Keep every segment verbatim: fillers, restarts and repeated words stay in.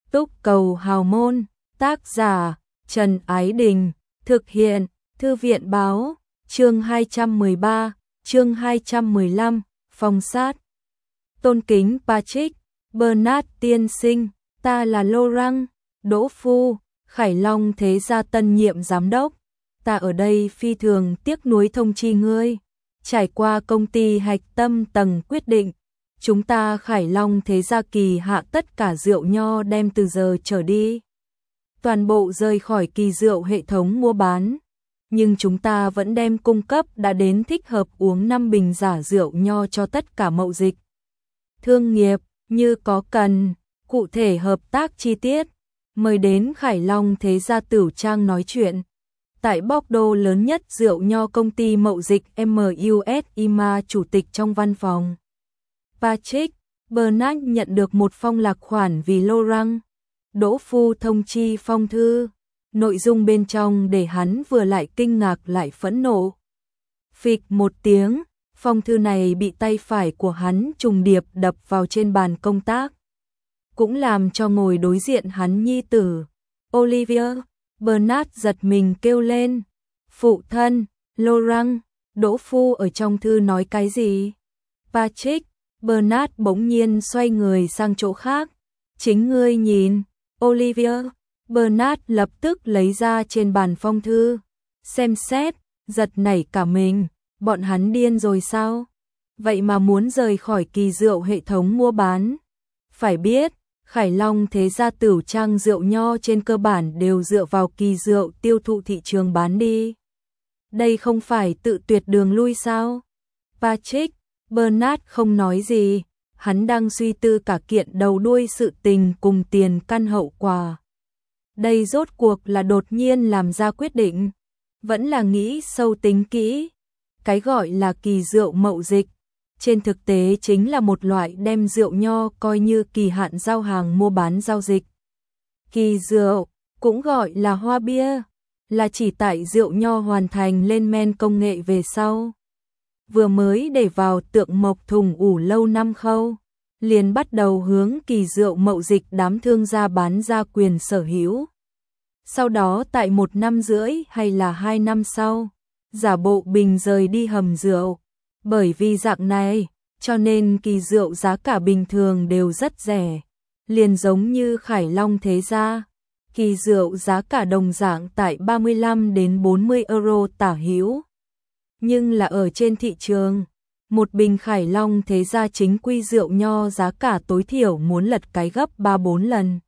Túc Cầu Hào Môn, tác giả Trần Ái Đình, thực hiện Thư viện Báo, chương hai trăm mười ba, chương hai trăm mười lăm, Phong sát. Tôn kính Patrick, Bernard tiên sinh, ta là Laurent, Đỗ Phu, Khải Long thế gia tân nhiệm giám đốc. Ta ở đây phi thường tiếc nuối thông chi ngươi. Trải qua công ty hạch tâm tầng quyết định, chúng ta Khải Long thế gia kỳ hạ tất cả rượu nho đem từ giờ trở đi toàn bộ rời khỏi kỳ rượu hệ thống mua bán. Nhưng chúng ta vẫn đem cung cấp đã đến thích hợp uống năm bình giả rượu nho cho tất cả mậu dịch thương nghiệp, như có cần, cụ thể hợp tác chi tiết, mời đến Khải Long thế gia Tửu Trang nói chuyện. Tại Bordeaux lớn nhất rượu nho công ty mậu dịch em u ét i em a chủ tịch trong văn phòng. Patrick, Bernard nhận được một phong lạc khoản vì Laurent. Đỗ Phu thông chi phong thư, nội dung bên trong để hắn vừa lại kinh ngạc lại phẫn nộ. Phịch một tiếng, phong thư này bị tay phải của hắn trùng điệp đập vào trên bàn công tác. Cũng làm cho ngồi đối diện hắn nhi tử, Olivier, Bernard giật mình kêu lên. Phụ thân, Laurent, Đỗ Phu ở trong thư nói cái gì? Patrick, Bernard bỗng nhiên xoay người sang chỗ khác. Chính ngươi nhìn. Olivier, Bernard lập tức lấy ra trên bàn phong thư, xem xét, giật nảy cả mình, bọn hắn điên rồi sao? Vậy mà muốn rời khỏi kỳ rượu hệ thống mua bán. Phải biết, Khải Long thế gia Tửu Trang rượu nho trên cơ bản đều dựa vào kỳ rượu tiêu thụ thị trường bán đi. Đây không phải tự tuyệt đường lui sao? Patrick, Bernard không nói gì. Hắn đang suy tư cả kiện đầu đuôi sự tình cùng tiền căn hậu quả. Đây rốt cuộc là đột nhiên làm ra quyết định, vẫn là nghĩ sâu tính kỹ. Cái gọi là kỳ rượu mậu dịch, trên thực tế chính là một loại đem rượu nho coi như kỳ hạn giao hàng mua bán giao dịch. Kỳ rượu, cũng gọi là hoa bia, là chỉ tại rượu nho hoàn thành lên men công nghệ về sau. Vừa mới để vào tượng mộc thùng ủ lâu năm khâu, liền bắt đầu hướng kỳ rượu mậu dịch đám thương gia bán ra quyền sở hữu. Sau đó tại một năm rưỡi hay là hai năm sau, giả bộ bình rời đi hầm rượu. Bởi vì dạng này, cho nên kỳ rượu giá cả bình thường đều rất rẻ. Liền giống như Khải Long thế gia, kỳ rượu giá cả đồng dạng tại ba mươi lăm đến bốn mươi euro tả hữu. Nhưng là ở trên thị trường, một bình Khải Long thế gia chính quy rượu nho giá cả tối thiểu muốn lật cái gấp ba bốn lần.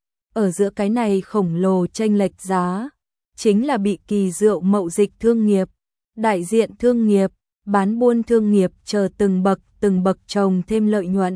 Ở giữa cái này khổng lồ chênh lệch giá, chính là bị kỳ rượu mậu dịch thương nghiệp, đại diện thương nghiệp, bán buôn thương nghiệp chờ từng bậc từng bậc trồng thêm lợi nhuận.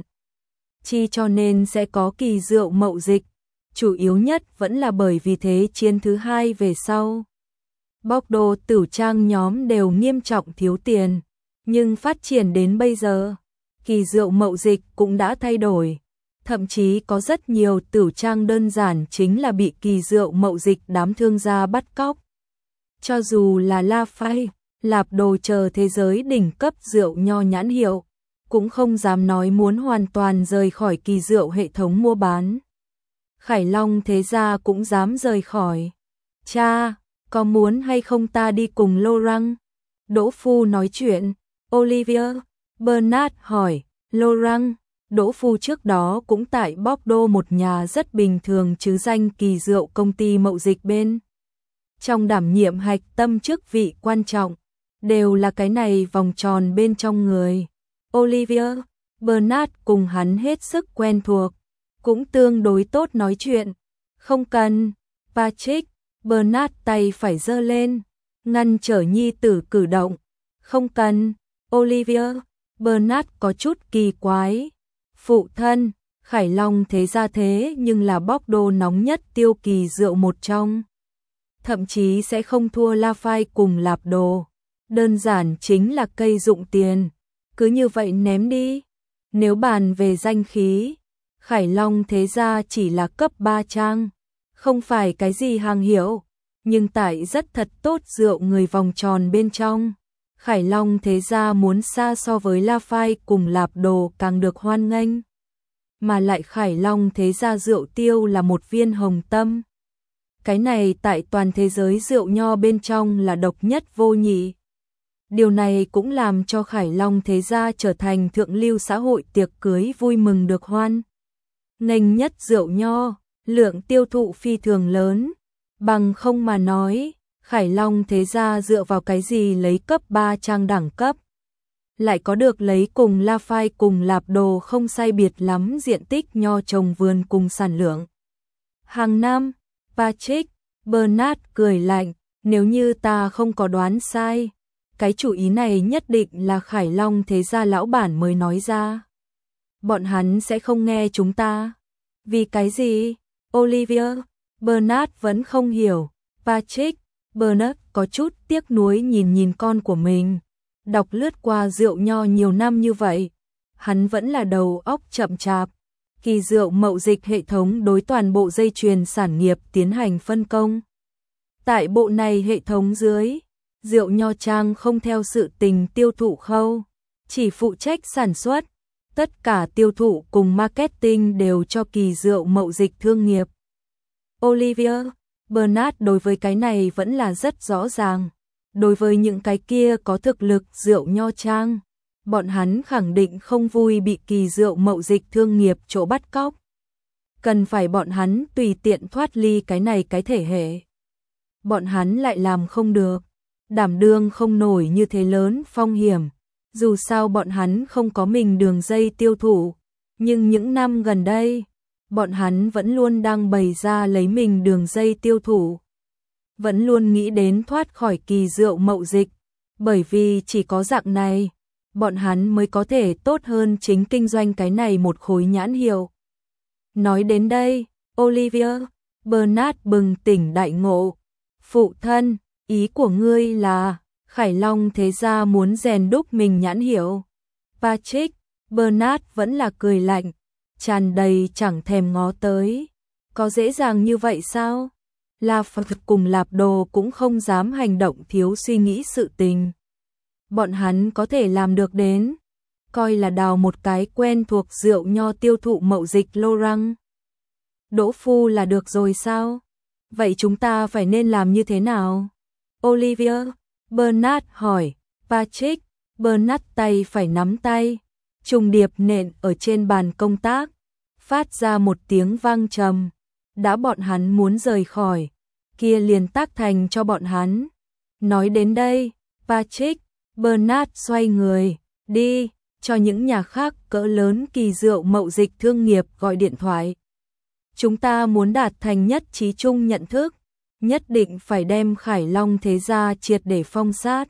Chi cho nên sẽ có kỳ rượu mậu dịch, chủ yếu nhất vẫn là bởi vì thế chiến thứ hai về sau. Bordeaux Tửu Trang nhóm đều nghiêm trọng thiếu tiền, nhưng phát triển đến bây giờ, kỳ rượu mậu dịch cũng đã thay đổi. Thậm chí có rất nhiều Tửu Trang đơn giản chính là bị kỳ rượu mậu dịch đám thương gia bắt cóc. Cho dù là Lafite, Lạp Đồ chờ thế giới đỉnh cấp rượu nho nhãn hiệu, cũng không dám nói muốn hoàn toàn rời khỏi kỳ rượu hệ thống mua bán. Khải Long thế gia cũng dám rời khỏi. Cha, có muốn hay không ta đi cùng Laurent? Đỗ Phu nói chuyện. Olivier, Bernard hỏi. Laurent, Đỗ Phu trước đó cũng tại Bordeaux một nhà rất bình thường chứ danh kỳ rượu công ty mậu dịch bên. Trong đảm nhiệm hạch tâm chức vị quan trọng, đều là cái này vòng tròn bên trong người. Olivier, Bernard cùng hắn hết sức quen thuộc, cũng tương đối tốt nói chuyện. Không cần. Patrick, Bernard tay phải giơ lên, ngăn trở nhi tử cử động. Không cần. Olivier, Bernard có chút kỳ quái. Phụ thân, Khải Long thế gia thế nhưng là Bordeaux nóng nhất tiêu kỳ rượu một trong. Thậm chí sẽ không thua Lafite cùng Lạp Đồ. Đơn giản chính là cây dụng tiền. Cứ như vậy ném đi. Nếu bàn về danh khí, Khải Long thế gia chỉ là cấp ba trang. Không phải cái gì hàng hiệu. Nhưng tại rất thật tốt rượu người vòng tròn bên trong. Khải Long thế gia muốn xa so với Lafite cùng Lạp Đồ càng được hoan nghênh. mà lại Khải Long thế gia rượu tiêu là một viên hồng tâm. Cái này tại toàn thế giới rượu nho bên trong là độc nhất vô nhị. Điều này cũng làm cho Khải Long thế gia trở thành thượng lưu xã hội tiệc cưới vui mừng được hoan nghênh nhất rượu nho, lượng tiêu thụ phi thường lớn. Bằng không mà nói, Khải Long thế gia dựa vào cái gì lấy cấp ba trang đẳng cấp, lại có được lấy cùng La Phai cùng Lạp Đồ không sai biệt lắm diện tích nho trồng vườn cùng sản lượng. Hàng năm, Patrick Bernard cười lạnh, nếu như ta không có đoán sai, cái chủ ý này nhất định là Khải Long thế gia lão bản mới nói ra. Bọn hắn sẽ không nghe chúng ta. Vì cái gì? Olivier Bernard vẫn không hiểu. Patrick Bernard có chút tiếc nuối nhìn nhìn con của mình. Đọc lướt qua rượu nho nhiều năm như vậy, hắn vẫn là đầu óc chậm chạp. Kỳ rượu mậu dịch hệ thống đối toàn bộ dây chuyền sản nghiệp tiến hành phân công. Tại bộ này hệ thống dưới, rượu nho trang không theo sự tình tiêu thụ khâu, chỉ phụ trách sản xuất, tất cả tiêu thụ cùng marketing đều cho kỳ rượu mậu dịch thương nghiệp. Olivier Bernard đối với cái này vẫn là rất rõ ràng. Đối với những cái kia có thực lực rượu nho trang, bọn hắn khẳng định không vui bị kỳ rượu mậu dịch thương nghiệp chỗ bắt cóc. Cần phải bọn hắn tùy tiện thoát ly cái này cái thể hệ. Bọn hắn lại làm không được, đảm đương không nổi như thế lớn phong hiểm. Dù sao bọn hắn không có mình đường dây tiêu thụ, nhưng những năm gần đây, bọn hắn vẫn luôn đang bày ra lấy mình đường dây tiêu thụ. Vẫn luôn nghĩ đến thoát khỏi kỳ rượu mậu dịch, bởi vì chỉ có dạng này, bọn hắn mới có thể tốt hơn chính kinh doanh cái này một khối nhãn hiệu. Nói đến đây, Olivier Bernard bừng tỉnh đại ngộ. Phụ thân, ý của ngươi là Khải Long thế gia muốn rèn đúc mình nhãn hiệu. Patrick Bernard vẫn là cười lạnh, tràn đầy chẳng thèm ngó tới. Có dễ dàng như vậy sao? La Phật cùng Lạp Đồ cũng không dám hành động thiếu suy nghĩ sự tình. Bọn hắn có thể làm được đến, coi là đào một cái quen thuộc rượu nho tiêu thụ mậu dịch lô răng. Đỗ phu là được rồi sao? Vậy chúng ta phải nên làm như thế nào? Olivier Bernard hỏi. Patrick Bernard tay phải nắm tay, trùng điệp nện ở trên bàn công tác, phát ra một tiếng vang trầm. Đã bọn hắn muốn rời khỏi, kia liền tác thành cho bọn hắn. Nói đến đây, Patrick Bernard xoay người, đi, cho những nhà khác cỡ lớn kỳ rượu mậu dịch thương nghiệp gọi điện thoại. Chúng ta muốn đạt thành nhất trí chung nhận thức, nhất định phải đem Khải Long thế gia triệt để phong sát.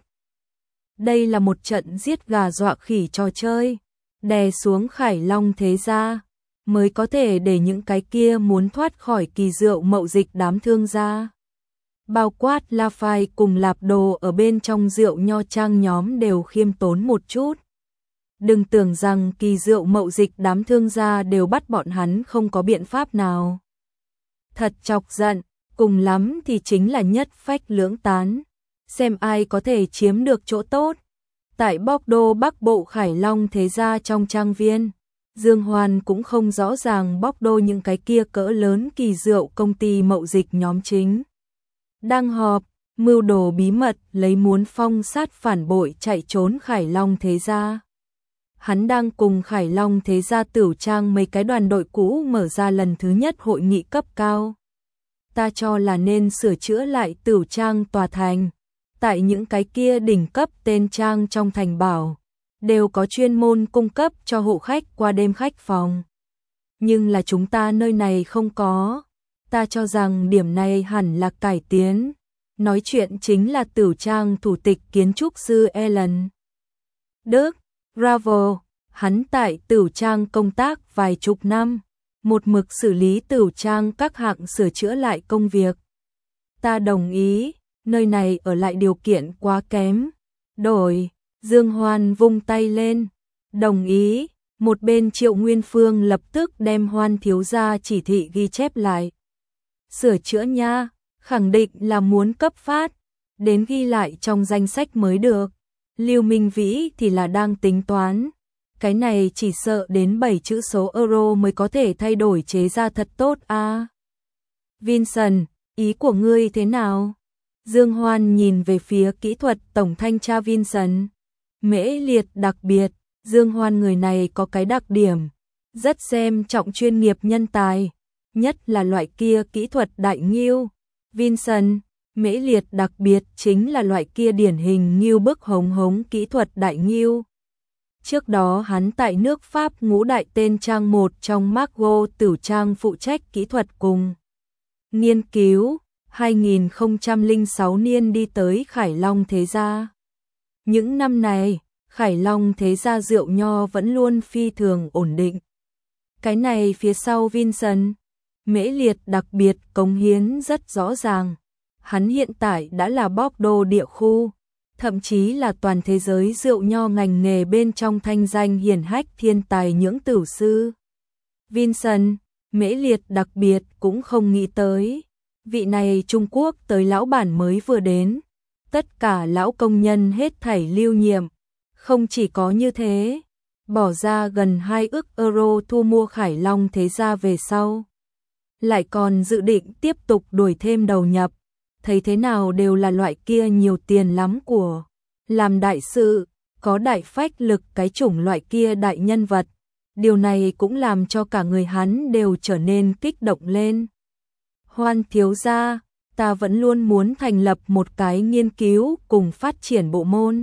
Đây là một trận giết gà dọa khỉ trò chơi, đè xuống Khải Long thế gia, mới có thể để những cái kia muốn thoát khỏi kỳ rượu mậu dịch đám thương gia. Bao quát La Phai cùng Lạp Đồ ở bên trong rượu nho trang nhóm đều khiêm tốn một chút. Đừng tưởng rằng kỳ rượu mậu dịch đám thương gia đều bắt bọn hắn không có biện pháp nào. Thật chọc giận, cùng lắm thì chính là nhất phách lưỡng tán, xem ai có thể chiếm được chỗ tốt. Tại Bordeaux Bắc Bộ Khải Long thế gia trong trang viên, Dương Hoan cũng không rõ ràng Bordeaux những cái kia cỡ lớn kỳ rượu công ty mậu dịch nhóm chính. Đang họp, mưu đồ bí mật lấy muốn phong sát phản bội chạy trốn Khải Long thế gia. Hắn đang cùng Khải Long thế gia Tửu Trang mấy cái đoàn đội cũ mở ra lần thứ nhất hội nghị cấp cao. Ta cho là nên sửa chữa lại Tửu Trang tòa thành. Tại những cái kia đỉnh cấp tên trang trong thành bảo, đều có chuyên môn cung cấp cho hộ khách qua đêm khách phòng. Nhưng là chúng ta nơi này không có. Ta cho rằng điểm này hẳn là cải tiến. Nói chuyện chính là Tửu Trang thủ tịch kiến trúc sư Ellen Đức Bravo. Hắn tại Tửu Trang công tác vài chục năm, một mực xử lý Tửu Trang các hạng sửa chữa lại công việc. Ta đồng ý, nơi này ở lại điều kiện quá kém. Đổi, Dương Hoan vung tay lên. Đồng ý, một bên Triệu Nguyên Phương lập tức đem Hoan thiếu gia chỉ thị ghi chép lại. Sửa chữa nha, khẳng định là muốn cấp phát, đến ghi lại trong danh sách mới được. Lưu Minh Vĩ thì là đang tính toán, Cái này chỉ sợ đến bảy chữ số euro mới có thể thay đổi chế ra thật tốt à. Vincent, ý của ngươi thế nào? Dương Hoan nhìn về phía kỹ thuật tổng thanh tra Vincent. Mễ Liệt đặc biệt, Dương Hoan người này có cái đặc điểm, rất xem trọng chuyên nghiệp nhân tài, nhất là loại kia kỹ thuật đại ngưu. Vincent, Mễ Liệt đặc biệt chính là loại kia điển hình ngưu bức hống hống kỹ thuật đại ngưu. Trước đó hắn tại nước Pháp ngũ đại tên trang một trong Margot Tử Trang phụ trách kỹ thuật cùng nghiên cứu, hai nghìn không trăm lẻ sáu niên đi tới Khải Long Thế Gia. Những năm này, Khải Long Thế Gia rượu nho vẫn luôn phi thường ổn định. Cái này phía sau Vincent, Mễ Liệt đặc biệt cống hiến rất rõ ràng. Hắn hiện tại đã là Bordeaux địa khu, thậm chí là toàn thế giới rượu nho ngành nghề bên trong thanh danh hiển hách thiên tài nhưỡng tửu sư. Vincent, Mễ Liệt đặc biệt cũng không nghĩ tới. Vị này Trung Quốc tới lão bản mới vừa đến. Tất cả lão công nhân hết thảy lưu nhiệm. Không chỉ có như thế, bỏ ra gần hai ức euro thu mua Khải Long Thế Gia về sau. Lại còn dự định tiếp tục đuổi thêm đầu nhập. Thấy thế nào đều là loại kia nhiều tiền lắm của. Làm đại sự, có đại phách lực cái chủng loại kia đại nhân vật. Điều này cũng làm cho cả người hắn đều trở nên kích động lên. Hoan thiếu gia, ta vẫn luôn muốn thành lập một cái nghiên cứu cùng phát triển bộ môn.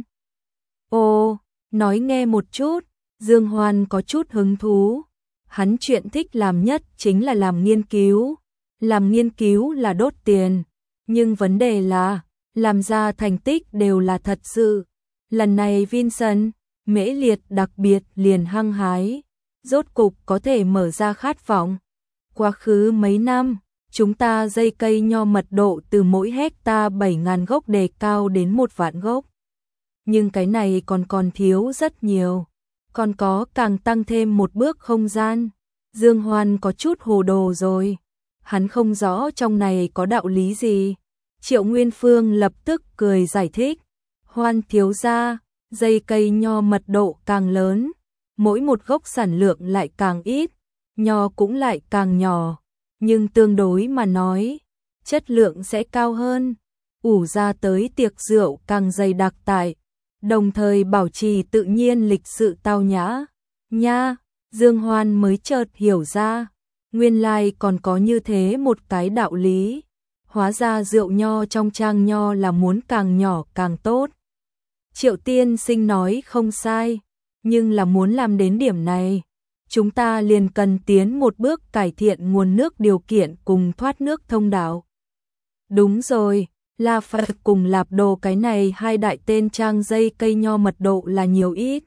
Ồ, nói nghe một chút, Dương Hoan có chút hứng thú. Hắn chuyện thích làm nhất chính là làm nghiên cứu. Làm nghiên cứu là đốt tiền, nhưng vấn đề là, làm ra thành tích đều là thật sự. Lần này Vincent, Mễ Liệt đặc biệt liền hăng hái, rốt cục có thể mở ra khát vọng. Quá khứ mấy năm, chúng ta dây cây nho mật độ từ mỗi hecta bảy nghìn gốc đề cao đến một vạn gốc. Nhưng cái này còn còn thiếu rất nhiều, còn có càng tăng thêm một bước không gian. Dương Hoan có chút hồ đồ rồi, hắn không rõ trong này có đạo lý gì. Triệu Nguyên Phương lập tức cười giải thích, Hoan thiếu gia, dây cây nho mật độ càng lớn, mỗi một gốc sản lượng lại càng ít, nho cũng lại càng nhỏ, nhưng tương đối mà nói, chất lượng sẽ cao hơn, ủ ra tới tiệc rượu càng dày đặc tại, đồng thời bảo trì tự nhiên lịch sự tao nhã. Nha, Dương Hoan mới chợt hiểu ra, nguyên lai còn có như thế một cái đạo lý. Hóa ra rượu nho trong trang nho là muốn càng nhỏ càng tốt. Triệu tiên sinh nói không sai, nhưng là muốn làm đến điểm này, chúng ta liền cần tiến một bước cải thiện nguồn nước điều kiện cùng thoát nước thông đạo. Đúng rồi, La Phật cùng Lạp Đồ cái này hai đại tên trang dây cây nho mật độ là nhiều ít.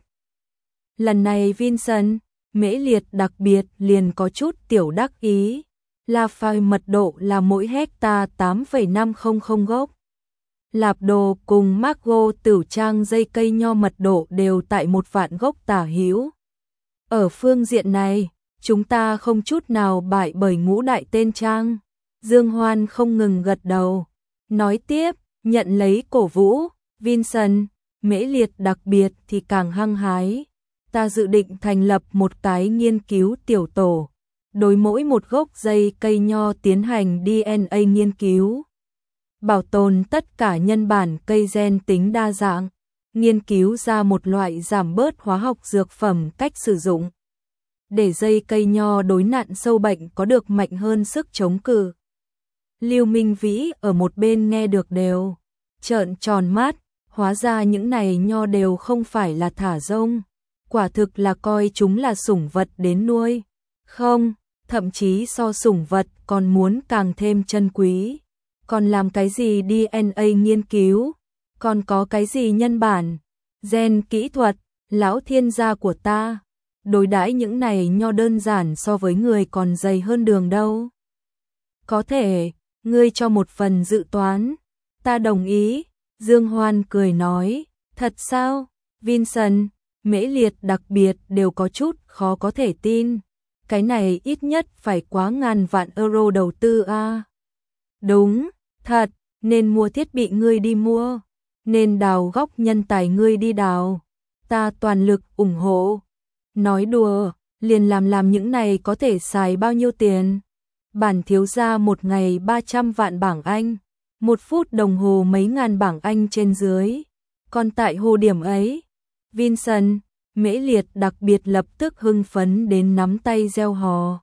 Lần này Vincent, Mễ Liệt đặc biệt liền có chút tiểu đắc ý. La Phai mật độ là mỗi hecta tám phẩy năm không không gốc. Lạp Đồ cùng Margot Tử Trang dây cây nho mật độ đều tại một vạn gốc tả hữu. Ở phương diện này, chúng ta không chút nào bại bởi ngũ đại tên trang. Dương Hoan không ngừng gật đầu. Nói tiếp, nhận lấy cổ vũ, Vincent, Mễ Liệt đặc biệt thì càng hăng hái. Ta dự định thành lập một cái nghiên cứu tiểu tổ. Đối mỗi một gốc dây cây nho tiến hành đê en a nghiên cứu. Bảo tồn tất cả nhân bản cây gen tính đa dạng. Nghiên cứu ra một loại giảm bớt hóa học dược phẩm cách sử dụng. Để dây cây nho đối nạn sâu bệnh có được mạnh hơn sức chống cự. Lưu Minh Vĩ ở một bên nghe được đều trợn tròn mắt, hóa ra những này nho đều không phải là thả rông, quả thực là coi chúng là sủng vật đến nuôi. Không, thậm chí so sủng vật còn muốn càng thêm chân quý. Còn làm cái gì đê en a nghiên cứu, còn có cái gì nhân bản, gen kỹ thuật, lão thiên gia của ta. Đối đãi những này nho đơn giản so với người còn dày hơn đường đâu. Có thể, ngươi cho một phần dự toán, ta đồng ý. Dương Hoan cười nói, thật sao? Vincent, Mễ Liệt đặc biệt đều có chút khó có thể tin. Cái này ít nhất phải quá ngàn vạn euro đầu tư a. À? Đúng, thật, nên mua thiết bị ngươi đi mua, nên đào góc nhân tài ngươi đi đào. Ta toàn lực ủng hộ. Nói đùa, liền làm làm những này có thể xài bao nhiêu tiền? Bản thiếu gia một ngày ba trăm vạn bảng Anh, một phút đồng hồ mấy ngàn bảng Anh trên dưới. Còn tại hồ điểm ấy, Vincent, Mễ Liệt đặc biệt lập tức hưng phấn đến nắm tay reo hò.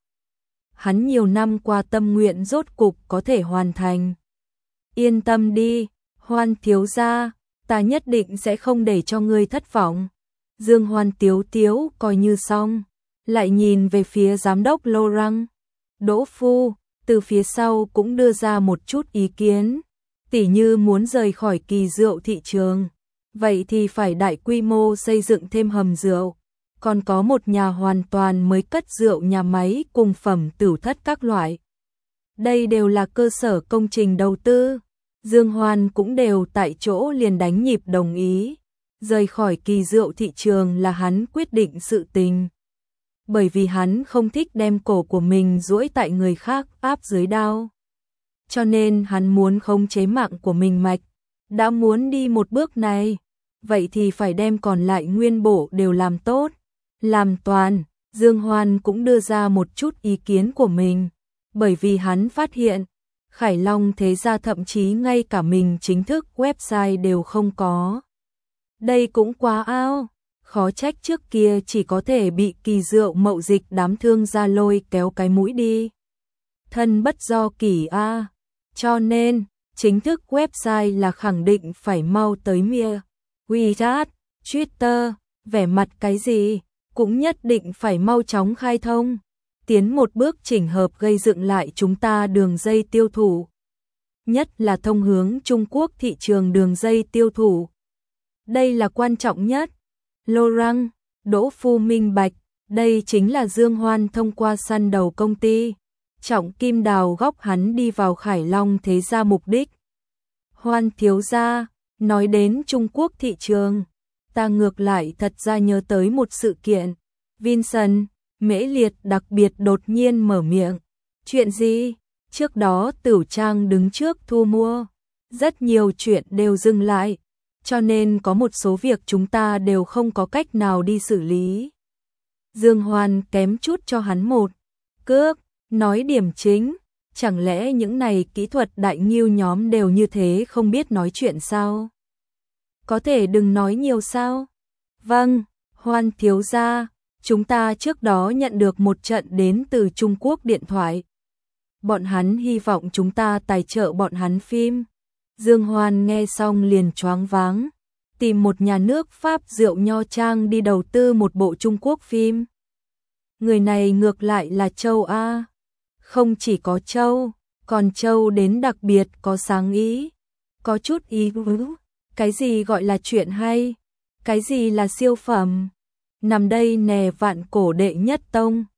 Hắn nhiều năm qua tâm nguyện rốt cục có thể hoàn thành. Yên tâm đi, Hoan thiếu gia, ta nhất định sẽ không để cho ngươi thất vọng. Dương Hoan tiếu tiếu coi như xong, lại nhìn về phía giám đốc Laurent. Đỗ Phu, từ phía sau cũng đưa ra một chút ý kiến, tỉ như muốn rời khỏi kỳ rượu thị trường. Vậy thì phải đại quy mô xây dựng thêm hầm rượu, còn có một nhà hoàn toàn mới cất rượu nhà máy cùng phẩm tửu thất các loại. Đây đều là cơ sở công trình đầu tư. Dương Hoan cũng đều tại chỗ liền đánh nhịp đồng ý. Rời khỏi kỳ rượu thị trường là hắn quyết định sự tình. Bởi vì hắn không thích đem cổ của mình duỗi tại người khác áp dưới đao. Cho nên hắn muốn khống chế mạng của mình mạch. Đã muốn đi một bước này, vậy thì phải đem còn lại nguyên bộ đều làm tốt, làm toàn. Dương Hoan cũng đưa ra một chút ý kiến của mình, bởi vì hắn phát hiện, Khải Long thế gia thậm chí ngay cả mình chính thức website đều không có. Đây cũng quá ao, khó trách trước kia chỉ có thể bị kỳ rượu mậu dịch đám thương gia lôi kéo cái mũi đi. Thân bất do kỳ a, cho nên chính thức website là khẳng định phải mau tới mia. WeChat, Twitter, vẻ mặt cái gì, cũng nhất định phải mau chóng khai thông. Tiến một bước chỉnh hợp gây dựng lại chúng ta đường dây tiêu thụ. Nhất là thông hướng Trung Quốc thị trường đường dây tiêu thụ. Đây là quan trọng nhất. Laurent, Đỗ Phu minh bạch, đây chính là Dương Hoan thông qua săn đầu công ty. Trọng kim đào góc hắn đi vào Khải Long thế gia mục đích. Hoan thiếu gia, nói đến Trung Quốc thị trường, ta ngược lại thật ra nhớ tới một sự kiện. Vincent, Mễ Liệt đặc biệt đột nhiên mở miệng. Chuyện gì? Trước đó Tửu Trang đứng trước thu mua. Rất nhiều chuyện đều dừng lại, cho nên có một số việc chúng ta đều không có cách nào đi xử lý. Dương Hoan kém chút cho hắn một cước, nói điểm chính. Chẳng lẽ những này kỹ thuật đại nghiêu nhóm đều như thế không biết nói chuyện sao? Có thể đừng nói nhiều sao? Vâng, Hoan thiếu gia, chúng ta trước đó nhận được một trận đến từ Trung Quốc điện thoại. Bọn hắn hy vọng chúng ta tài trợ bọn hắn phim. Dương Hoan nghe xong liền choáng váng, tìm một nhà nước Pháp rượu nho trang đi đầu tư một bộ Trung Quốc phim. Người này ngược lại là Châu A. Không chỉ có Châu, còn Châu đến đặc biệt có sáng ý, có chút ý tứ. Cái gì gọi là chuyện hay? Cái gì là siêu phẩm? Nằm đây nè vạn cổ đệ nhất tông.